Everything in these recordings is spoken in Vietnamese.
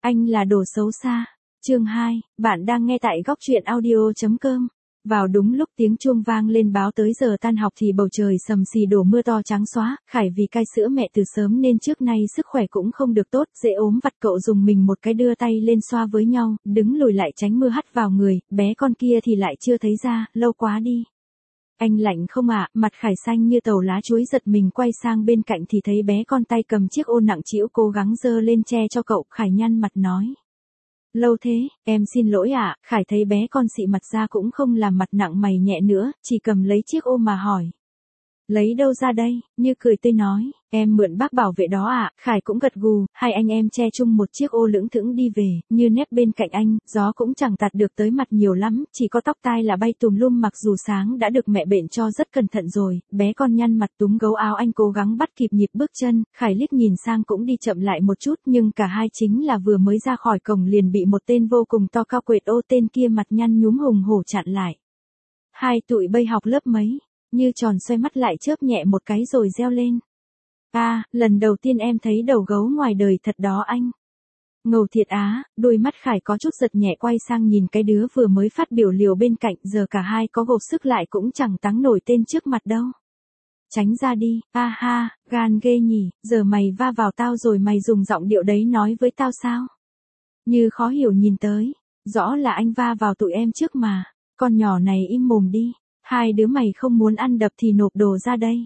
Anh là đồ xấu xa. Chương 2, bạn đang nghe tại góc truyện audio.com. Vào đúng lúc tiếng chuông vang lên báo tới giờ tan học thì bầu trời sầm xì đổ mưa to trắng xóa, Khải vì cai sữa mẹ từ sớm nên trước nay sức khỏe cũng không được tốt, dễ ốm vặt cậu dùng mình một cái đưa tay lên xoa với nhau, đứng lùi lại tránh mưa hắt vào người, bé con kia thì lại chưa thấy ra, lâu quá đi. Anh lạnh không ạ, mặt Khải xanh như tàu lá chuối giật mình quay sang bên cạnh thì thấy bé con tay cầm chiếc ô nặng trĩu cố gắng giơ lên che cho cậu, Khải nhăn mặt nói. Lâu thế, em xin lỗi ạ, Khải thấy bé con xị mặt ra cũng không làm mặt nặng mày nhẹ nữa, chỉ cầm lấy chiếc ô mà hỏi. Lấy đâu ra đây, như cười tươi nói, em mượn bác bảo vệ đó ạ, Khải cũng gật gù, hai anh em che chung một chiếc ô lững thững đi về, như nép bên cạnh anh, gió cũng chẳng tạt được tới mặt nhiều lắm, chỉ có tóc tai là bay tùm lum mặc dù sáng đã được mẹ bện cho rất cẩn thận rồi, bé con nhăn mặt túm gấu áo anh cố gắng bắt kịp nhịp bước chân, Khải liếc nhìn sang cũng đi chậm lại một chút nhưng cả hai chính là vừa mới ra khỏi cổng liền bị một tên vô cùng to cao quệt ô tên kia mặt nhăn nhúm hùng hổ chặn lại. Hai tụi bây học lớp mấy? Như tròn xoay mắt lại chớp nhẹ một cái rồi reo lên. Lần đầu tiên em thấy đầu gấu ngoài đời thật đó anh. Ngầu thiệt á, đôi mắt Khải có chút giật nhẹ quay sang nhìn cái đứa vừa mới phát biểu liều bên cạnh, giờ cả hai có gộp sức lại cũng chẳng táng nổi tên trước mặt đâu. Tránh ra đi, gan ghê nhỉ, giờ mày va vào tao rồi mày dùng giọng điệu đấy nói với tao sao? Như khó hiểu nhìn tới, rõ là anh va vào tụi em trước mà, con nhỏ này im mồm đi. Hai đứa mày không muốn ăn đập thì nộp đồ ra đây.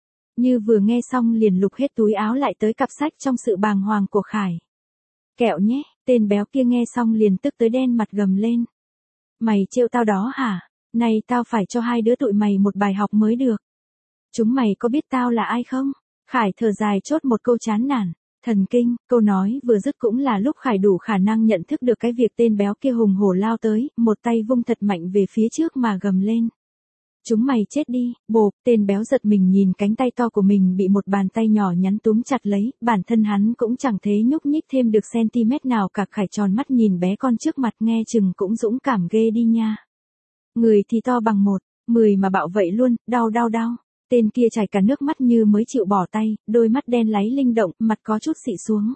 Như vừa nghe xong liền lục hết túi áo lại tới cặp sách trong sự bàng hoàng của Khải. Kẹo nhé, tên béo kia nghe xong liền tức tới đen mặt gầm lên. Mày trêu tao đó hả? Này tao phải cho hai đứa tụi mày một bài học mới được. Chúng mày có biết tao là ai không? Khải thở dài chốt một câu chán nản. Thần kinh, câu nói vừa dứt cũng là lúc Khải đủ khả năng nhận thức được cái việc tên béo kia hùng hổ lao tới, một tay vung thật mạnh về phía trước mà gầm lên. Chúng mày chết đi, bộp, tên béo giật mình nhìn cánh tay to của mình bị một bàn tay nhỏ nhắn túm chặt lấy, bản thân hắn cũng chẳng thấy nhúc nhích thêm được cm nào cả. Khải tròn mắt nhìn bé con trước mặt nghe chừng cũng dũng cảm ghê đi nha. Người thì to bằng 1,10 mà bạo vậy luôn, đau. Tên kia chảy cả nước mắt như mới chịu bỏ tay, đôi mắt đen láy linh động, mặt có chút xị xuống.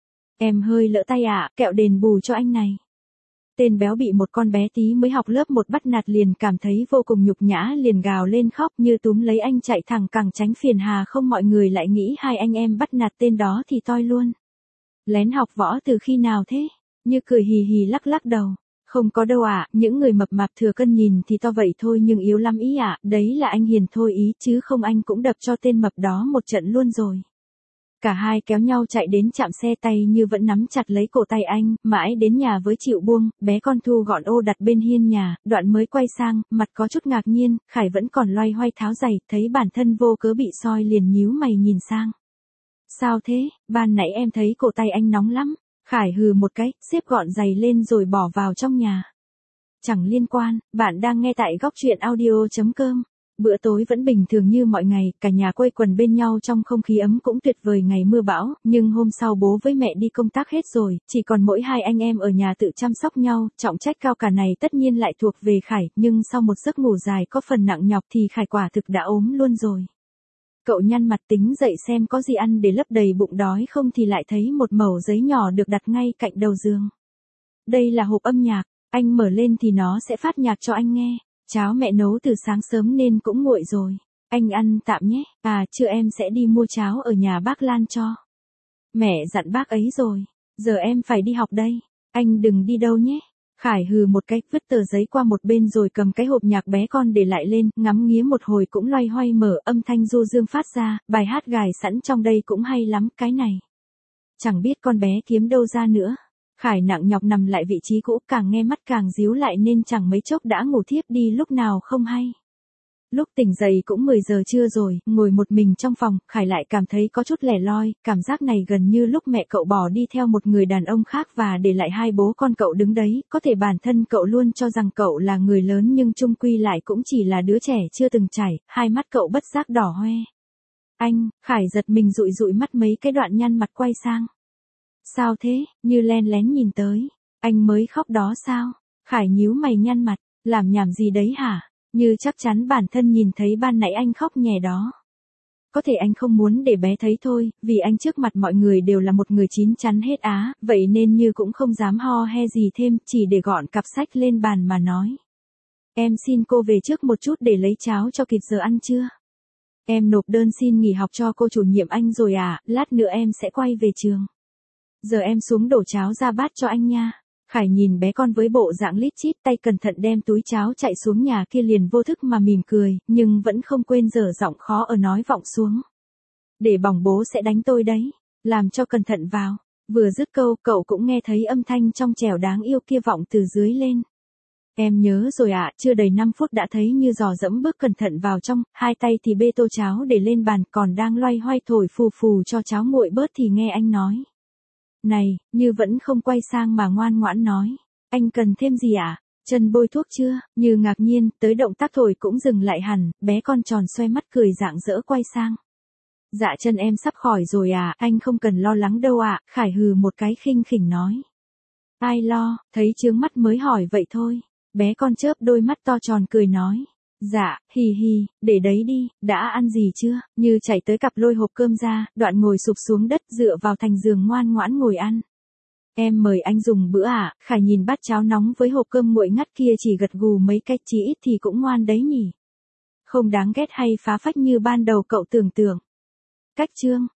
Em hơi lỡ tay ạ, kẹo đền bù cho anh này. Tên béo bị một con bé tí mới học lớp 1 bắt nạt liền cảm thấy vô cùng nhục nhã liền gào lên khóc như túm lấy anh chạy thẳng càng tránh phiền hà không mọi người lại nghĩ hai anh em bắt nạt tên đó thì toi luôn. Lén học võ từ khi nào thế? Như cười hì hì lắc đầu. Không có đâu ạ, những người mập mạp thừa cân nhìn thì to vậy thôi nhưng yếu lắm ý ạ, đấy là anh hiền thôi ý chứ không anh cũng đập cho tên mập đó một trận luôn rồi. Cả hai kéo nhau chạy đến trạm xe tay như vẫn nắm chặt lấy cổ tay anh, mãi đến nhà với chịu buông, bé con thu gọn ô đặt bên hiên nhà, đoạn mới quay sang, mặt có chút ngạc nhiên, Khải vẫn còn loay hoay tháo giày, thấy bản thân vô cớ bị soi liền nhíu mày nhìn sang. Sao thế, ban nãy em thấy cổ tay anh nóng lắm, Khải hừ một cái, xếp gọn giày lên rồi bỏ vào trong nhà. Chẳng liên quan, bạn đang nghe tại góc truyện audio.com. Bữa tối vẫn bình thường như mọi ngày, cả nhà quây quần bên nhau trong không khí ấm cũng tuyệt vời ngày mưa bão, nhưng hôm sau bố với mẹ đi công tác hết rồi, chỉ còn mỗi hai anh em ở nhà tự chăm sóc nhau, trọng trách cao cả này tất nhiên lại thuộc về Khải, nhưng sau một giấc ngủ dài có phần nặng nhọc thì Khải quả thực đã ốm luôn rồi. Cậu nhăn mặt tính dậy xem có gì ăn để lấp đầy bụng đói không thì lại thấy một mẩu giấy nhỏ được đặt ngay cạnh đầu giường. Đây là hộp âm nhạc, anh mở lên thì nó sẽ phát nhạc cho anh nghe. Cháo mẹ nấu từ sáng sớm nên cũng nguội rồi. Anh ăn tạm nhé, chưa em sẽ đi mua cháo ở nhà bác Lan cho. Mẹ dặn bác ấy rồi, giờ em phải đi học đây, anh đừng đi đâu nhé. Khải hừ một cái, vứt tờ giấy qua một bên rồi cầm cái hộp nhạc bé con để lại lên, ngắm nghía một hồi cũng loay hoay mở âm thanh du dương phát ra, bài hát gài sẵn trong đây cũng hay lắm, cái này. Chẳng biết con bé kiếm đâu ra nữa. Khải nặng nhọc nằm lại vị trí cũ càng nghe mắt càng díu lại nên chẳng mấy chốc đã ngủ thiếp đi lúc nào không hay. Lúc tỉnh dậy cũng 10 giờ trưa rồi, ngồi một mình trong phòng, Khải lại cảm thấy có chút lẻ loi, cảm giác này gần như lúc mẹ cậu bỏ đi theo một người đàn ông khác và để lại hai bố con cậu đứng đấy, có thể bản thân cậu luôn cho rằng cậu là người lớn nhưng chung quy lại cũng chỉ là đứa trẻ chưa từng trải, hai mắt cậu bất giác đỏ hoe. Anh, Khải giật mình dụi dụi mắt mấy cái đoạn nhăn mặt quay sang. Sao thế, như len lén nhìn tới, anh mới khóc đó sao? Khải nhíu mày nhăn mặt, làm nhảm gì đấy hả? Như chắc chắn bản thân nhìn thấy ban nãy anh khóc nhè đó. có thể anh không muốn để bé thấy thôi, vì anh trước mặt mọi người đều là một người chín chắn hết á, vậy nên Như cũng không dám ho he gì thêm, chỉ để gọn cặp sách lên bàn mà nói. Em xin cô về trước một chút để lấy cháo cho kịp giờ ăn trưa. Em nộp đơn xin nghỉ học cho cô chủ nhiệm anh rồi à, lát nữa em sẽ quay về trường. Giờ em xuống đổ cháo ra bát cho anh nha. Khải nhìn bé con với bộ dạng lít chít tay cẩn thận đem túi cháo chạy xuống nhà kia liền vô thức mà mỉm cười, nhưng vẫn không quên dở giọng khó ở nói vọng xuống. Để bỏng bố sẽ đánh tôi đấy, làm cho cẩn thận vào. Vừa dứt câu cậu cũng nghe thấy âm thanh trong trẻo đáng yêu kia vọng từ dưới lên. Em nhớ rồi ạ, chưa đầy 5 phút đã thấy Như dò dẫm bước cẩn thận vào trong, hai tay thì bê tô cháo để lên bàn, còn đang loay hoay thổi phù phù cho cháo nguội bớt thì nghe anh nói. Này, Như vẫn không quay sang mà ngoan ngoãn nói. Anh cần thêm gì ạ? Chân bôi thuốc chưa? Như ngạc nhiên, tới động tác thổi cũng dừng lại hẳn, bé con tròn xoay mắt cười rạng rỡ quay sang. Dạ chân em sắp khỏi rồi à, anh không cần lo lắng đâu ạ, Khải hừ một cái khinh khỉnh nói. Ai lo, thấy chướng mắt mới hỏi vậy thôi. Bé con chớp đôi mắt to tròn cười nói. Dạ, hì hì, để đấy đi, đã ăn gì chưa? Như chạy tới cặp lôi hộp cơm ra, đoạn ngồi sụp xuống đất dựa vào thành giường ngoan ngoãn ngồi ăn. Em mời anh dùng bữa à? Khải nhìn bát cháo nóng với hộp cơm nguội ngắt kia chỉ gật gù mấy cái, chí ít thì cũng ngoan đấy nhỉ. Không đáng ghét hay phá phách như ban đầu cậu tưởng tượng. Cách chương